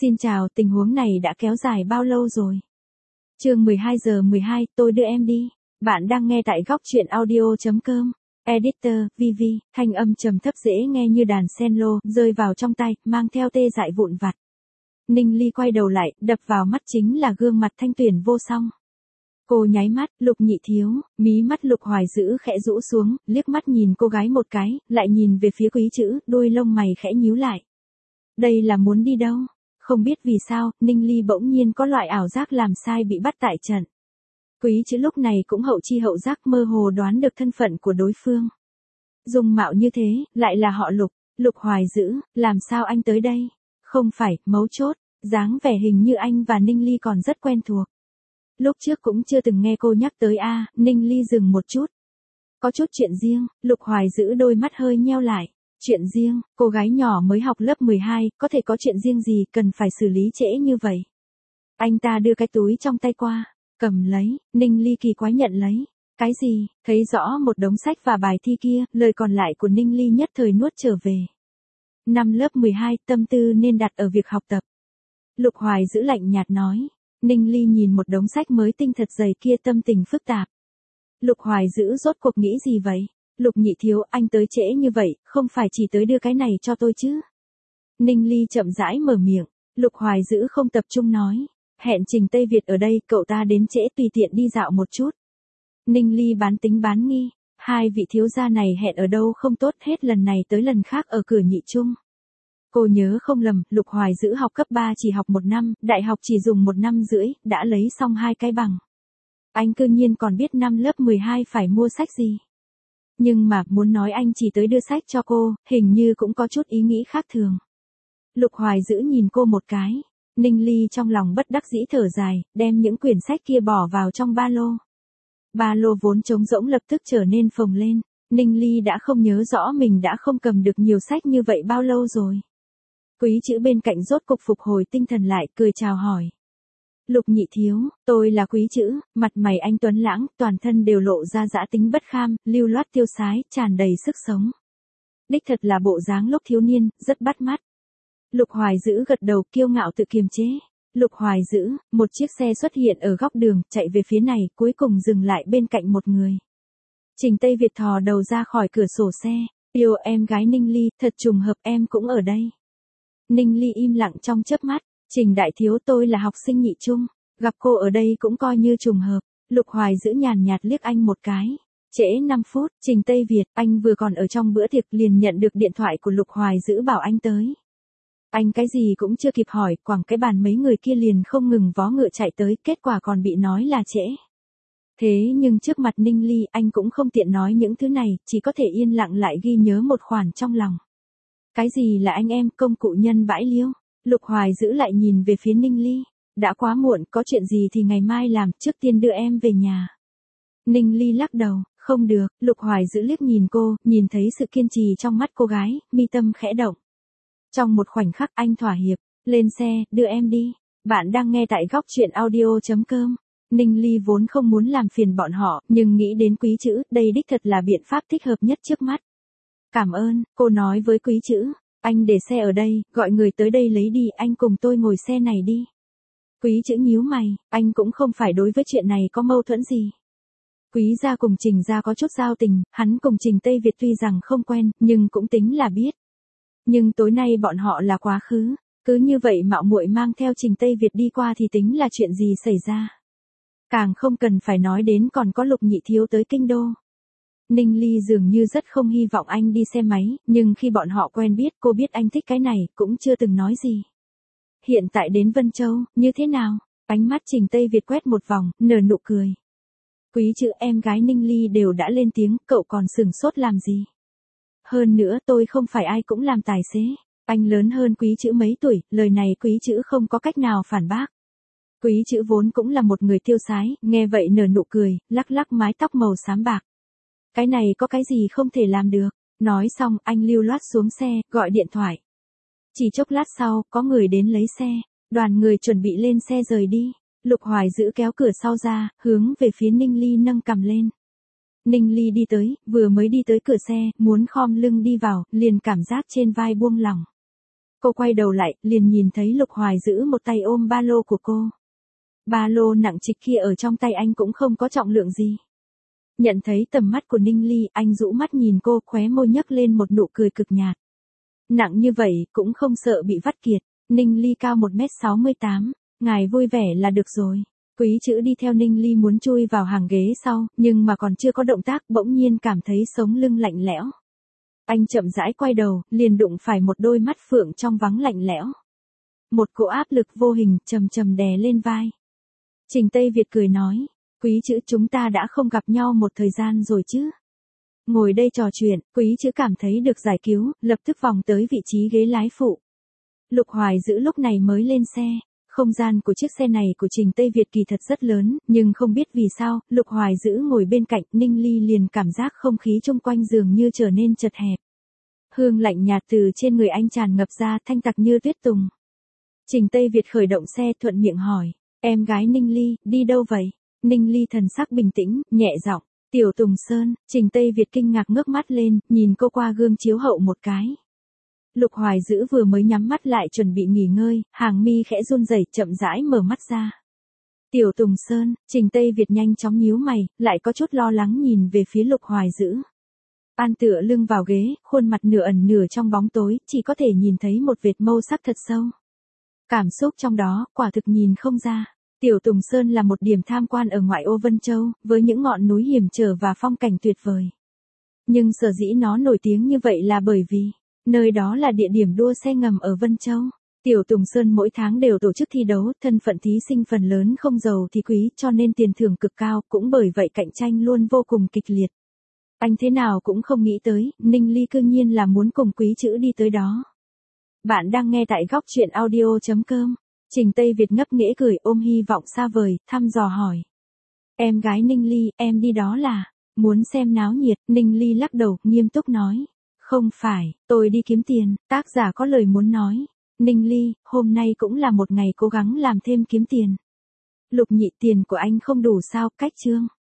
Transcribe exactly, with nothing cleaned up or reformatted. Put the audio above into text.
Xin chào, tình huống này đã kéo dài bao lâu rồi? Chương mười hai giờ mười hai, tôi đưa em đi. Bạn đang nghe tại góc truyện audio chấm com. Editor, Vivi, thanh âm trầm thấp dễ nghe như đàn cello, rơi vào trong tay, mang theo tê dại vụn vặt. Ninh Ly quay đầu lại, đập vào mắt chính là gương mặt thanh tuyển vô song. Cô nháy mắt, Lục Nhị Thiếu, mí mắt Lục Hoài Dữ khẽ rũ xuống, liếc mắt nhìn cô gái một cái, lại nhìn về phía Quý Chữ, đôi lông mày khẽ nhíu lại. Đây là muốn đi đâu? Không biết vì sao, Ninh Ly bỗng nhiên có loại ảo giác làm sai bị bắt tại trận. Quý Chữ lúc này cũng hậu chi hậu giác mơ hồ đoán được thân phận của đối phương. Dung mạo như thế, lại là họ Lục, Lục Hoài Dữ, làm sao anh tới đây? Không phải, mấu chốt, dáng vẻ hình như anh và Ninh Ly còn rất quen thuộc. Lúc trước cũng chưa từng nghe cô nhắc tới a, Ninh Ly dừng một chút. Có chút chuyện riêng, Lục Hoài Dữ đôi mắt hơi nheo lại. Chuyện riêng, cô gái nhỏ mới học lớp mười hai, có thể có chuyện riêng gì cần phải xử lý trễ như vậy. Anh ta đưa cái túi trong tay qua, cầm lấy, Ninh Ly kỳ quái nhận lấy. Cái gì, thấy rõ một đống sách và bài thi kia, lời còn lại của Ninh Ly nhất thời nuốt trở về. Năm lớp mười hai, tâm tư nên đặt ở việc học tập. Lục Hoài Dữ lạnh nhạt nói. Ninh Ly nhìn một đống sách mới tinh thật dày kia tâm tình phức tạp. Lục Hoài Dữ rốt cuộc nghĩ gì vậy? Lục Nhị Thiếu, anh tới trễ như vậy, không phải chỉ tới đưa cái này cho tôi chứ? Ninh Ly chậm rãi mở miệng, Lục Hoài Dữ không tập trung nói. Hẹn Trình Tây Việt ở đây, cậu ta đến trễ tùy tiện đi dạo một chút. Ninh Ly bán tính bán nghi, hai vị thiếu gia này hẹn ở đâu không tốt hết lần này tới lần khác ở cửa Nhị Trung. Cô nhớ không lầm, Lục Hoài Dữ học cấp ba chỉ học một năm, đại học chỉ dùng một năm rưỡi, đã lấy xong hai cái bằng. Anh cư nhiên còn biết năm lớp mười hai phải mua sách gì. Nhưng mà, muốn nói anh chỉ tới đưa sách cho cô, hình như cũng có chút ý nghĩ khác thường. Lục Hoài Dữ nhìn cô một cái. Ninh Ly trong lòng bất đắc dĩ thở dài, đem những quyển sách kia bỏ vào trong ba lô. Ba lô vốn trống rỗng lập tức trở nên phồng lên. Ninh Ly đã không nhớ rõ mình đã không cầm được nhiều sách như vậy bao lâu rồi. Quý Chữ bên cạnh rốt cục phục hồi tinh thần lại, cười chào hỏi. Lục Nhị Thiếu, tôi là Quý Chữ, mặt mày anh tuấn lãng, toàn thân đều lộ ra dã tính bất kham, lưu loát tiêu sái, tràn đầy sức sống. Đích thật là bộ dáng lúc thiếu niên, rất bắt mắt. Lục Hoài Dữ gật đầu kiêu ngạo tự kiềm chế. Lục Hoài Dữ, một chiếc xe xuất hiện ở góc đường, chạy về phía này, cuối cùng dừng lại bên cạnh một người. Trình Tây Việt thò đầu ra khỏi cửa sổ xe. Yêu em gái Ninh Ly, thật trùng hợp em cũng ở đây. Ninh Ly im lặng trong chớp mắt. Trình Đại Thiếu, tôi là học sinh Nhị Trung, gặp cô ở đây cũng coi như trùng hợp. Lục Hoài Dữ nhàn nhạt liếc anh một cái. Trễ năm phút, Trình Tây Việt, anh vừa còn ở trong bữa tiệc liền nhận được điện thoại của Lục Hoài Dữ bảo anh tới. Anh cái gì cũng chưa kịp hỏi, quẳng cái bàn mấy người kia liền không ngừng vó ngựa chạy tới, kết quả còn bị nói là trễ. Thế nhưng trước mặt Ninh Ly, anh cũng không tiện nói những thứ này, chỉ có thể yên lặng lại ghi nhớ một khoản trong lòng. Cái gì là anh em, công cụ nhân bãi liêu? Lục Hoài Dữ lại nhìn về phía Ninh Ly. Đã quá muộn, có chuyện gì thì ngày mai làm, trước tiên đưa em về nhà. Ninh Ly lắc đầu, không được. Lục Hoài Dữ liếc nhìn cô, nhìn thấy sự kiên trì trong mắt cô gái, mi tâm khẽ động. Trong một khoảnh khắc anh thỏa hiệp, lên xe, đưa em đi. Bạn đang nghe tại góc truyện audio chấm com. Ninh Ly vốn không muốn làm phiền bọn họ, nhưng nghĩ đến Quý Chữ, đây đích thật là biện pháp thích hợp nhất trước mắt. Cảm ơn, cô nói với Quý Chữ. Anh để xe ở đây, gọi người tới đây lấy đi, anh cùng tôi ngồi xe này đi. Quý Chữ nhíu mày, anh cũng không phải đối với chuyện này có mâu thuẫn gì. Quý gia cùng Trình gia có chút giao tình, hắn cùng Trình Tây Việt tuy rằng không quen, nhưng cũng tính là biết. Nhưng tối nay bọn họ là quá khứ, cứ như vậy mạo muội mang theo Trình Tây Việt đi qua thì tính là chuyện gì xảy ra. Càng không cần phải nói đến còn có Lục Nhị Thiếu tới kinh đô. Ninh Ly dường như rất không hy vọng anh đi xe máy, nhưng khi bọn họ quen biết, cô biết anh thích cái này, cũng chưa từng nói gì. Hiện tại đến Vân Châu, như thế nào? Ánh mắt Trình Tây Việt quét một vòng, nở nụ cười. Quý Chữ, em gái Ninh Ly đều đã lên tiếng, cậu còn sửng sốt làm gì? Hơn nữa tôi không phải ai cũng làm tài xế. Anh lớn hơn Quý Chữ mấy tuổi, lời này Quý Chữ không có cách nào phản bác. Quý Chữ vốn cũng là một người tiêu sái, nghe vậy nở nụ cười, lắc lắc mái tóc màu xám bạc. Cái này có cái gì không thể làm được. Nói xong, anh lưu loát xuống xe, gọi điện thoại. Chỉ chốc lát sau, có người đến lấy xe. Đoàn người chuẩn bị lên xe rời đi. Lục Hoài Dữ kéo cửa sau ra, hướng về phía Ninh Ly nâng cằm lên. Ninh Ly đi tới, vừa mới đi tới cửa xe, muốn khom lưng đi vào, liền cảm giác trên vai buông lỏng. Cô quay đầu lại, liền nhìn thấy Lục Hoài giữ một tay ôm ba lô của cô. Ba lô nặng trịch kia ở trong tay anh cũng không có trọng lượng gì. Nhận thấy tầm mắt của Ninh Ly, anh rũ mắt nhìn cô, khóe môi nhấc lên một nụ cười cực nhạt. Nặng như vậy, cũng không sợ bị vắt kiệt. Ninh Ly cao một mét sáu mươi tám, ngài vui vẻ là được rồi. Quý chữ đi theo Ninh Ly muốn chui vào hàng ghế sau, nhưng mà còn chưa có động tác, bỗng nhiên cảm thấy sống lưng lạnh lẽo. Anh chậm rãi quay đầu, liền đụng phải một đôi mắt phượng trong vắng lạnh lẽo. Một cỗ áp lực vô hình trầm trầm đè lên vai. Trình Tây Việt cười nói, quý chữ chúng ta đã không gặp nhau một thời gian rồi chứ. Ngồi đây trò chuyện, quý chữ cảm thấy được giải cứu, lập tức vòng tới vị trí ghế lái phụ. Lục Hoài giữ lúc này mới lên xe. Không gian của chiếc xe này của Trình Tây Việt kỳ thật rất lớn, nhưng không biết vì sao, Lục Hoài giữ ngồi bên cạnh, Ninh Ly liền cảm giác không khí chung quanh dường như trở nên chật hẹp. Hương lạnh nhạt từ trên người anh tràn ngập ra, thanh tặc như tuyết tùng. Trình Tây Việt khởi động xe, thuận miệng hỏi, em gái Ninh Ly, đi đâu vậy? Ninh Ly thần sắc bình tĩnh, nhẹ giọng, Tiểu Tùng Sơn. Trình Tây Việt kinh ngạc ngước mắt lên, nhìn cô qua gương chiếu hậu một cái. Lục Hoài giữ vừa mới nhắm mắt lại chuẩn bị nghỉ ngơi, hàng mi khẽ run rẩy, chậm rãi mở mắt ra. Tiểu Tùng Sơn. Trình Tây Việt nhanh chóng nhíu mày, lại có chút lo lắng nhìn về phía Lục Hoài giữ. An tựa lưng vào ghế, khuôn mặt nửa ẩn nửa trong bóng tối, chỉ có thể nhìn thấy một vệt mâu sắc thật sâu. Cảm xúc trong đó, quả thực nhìn không ra. Tiểu Tùng Sơn là một điểm tham quan ở ngoại ô Vân Châu, với những ngọn núi hiểm trở và phong cảnh tuyệt vời. Nhưng sở dĩ nó nổi tiếng như vậy là bởi vì nơi đó là địa điểm đua xe ngầm ở Vân Châu. Tiểu Tùng Sơn mỗi tháng đều tổ chức thi đấu, thân phận thí sinh phần lớn không giàu thì quý, cho nên tiền thưởng cực cao, cũng bởi vậy cạnh tranh luôn vô cùng kịch liệt. Anh thế nào cũng không nghĩ tới, Ninh Ly cư nhiên là muốn cùng quý chữ đi tới đó. Bạn đang nghe tại góc truyện audio chấm com. Trình Tây Việt ngấp nghễ cười, ôm hy vọng xa vời, thăm dò hỏi. Em gái Ninh Ly, em đi đó là muốn xem náo nhiệt? Ninh Ly lắc đầu, nghiêm túc nói. Không phải, tôi đi kiếm tiền. Tác giả có lời muốn nói. Ninh Ly, hôm nay cũng là một ngày cố gắng làm thêm kiếm tiền. Lục Nhị, tiền của anh không đủ sao? Cách chương.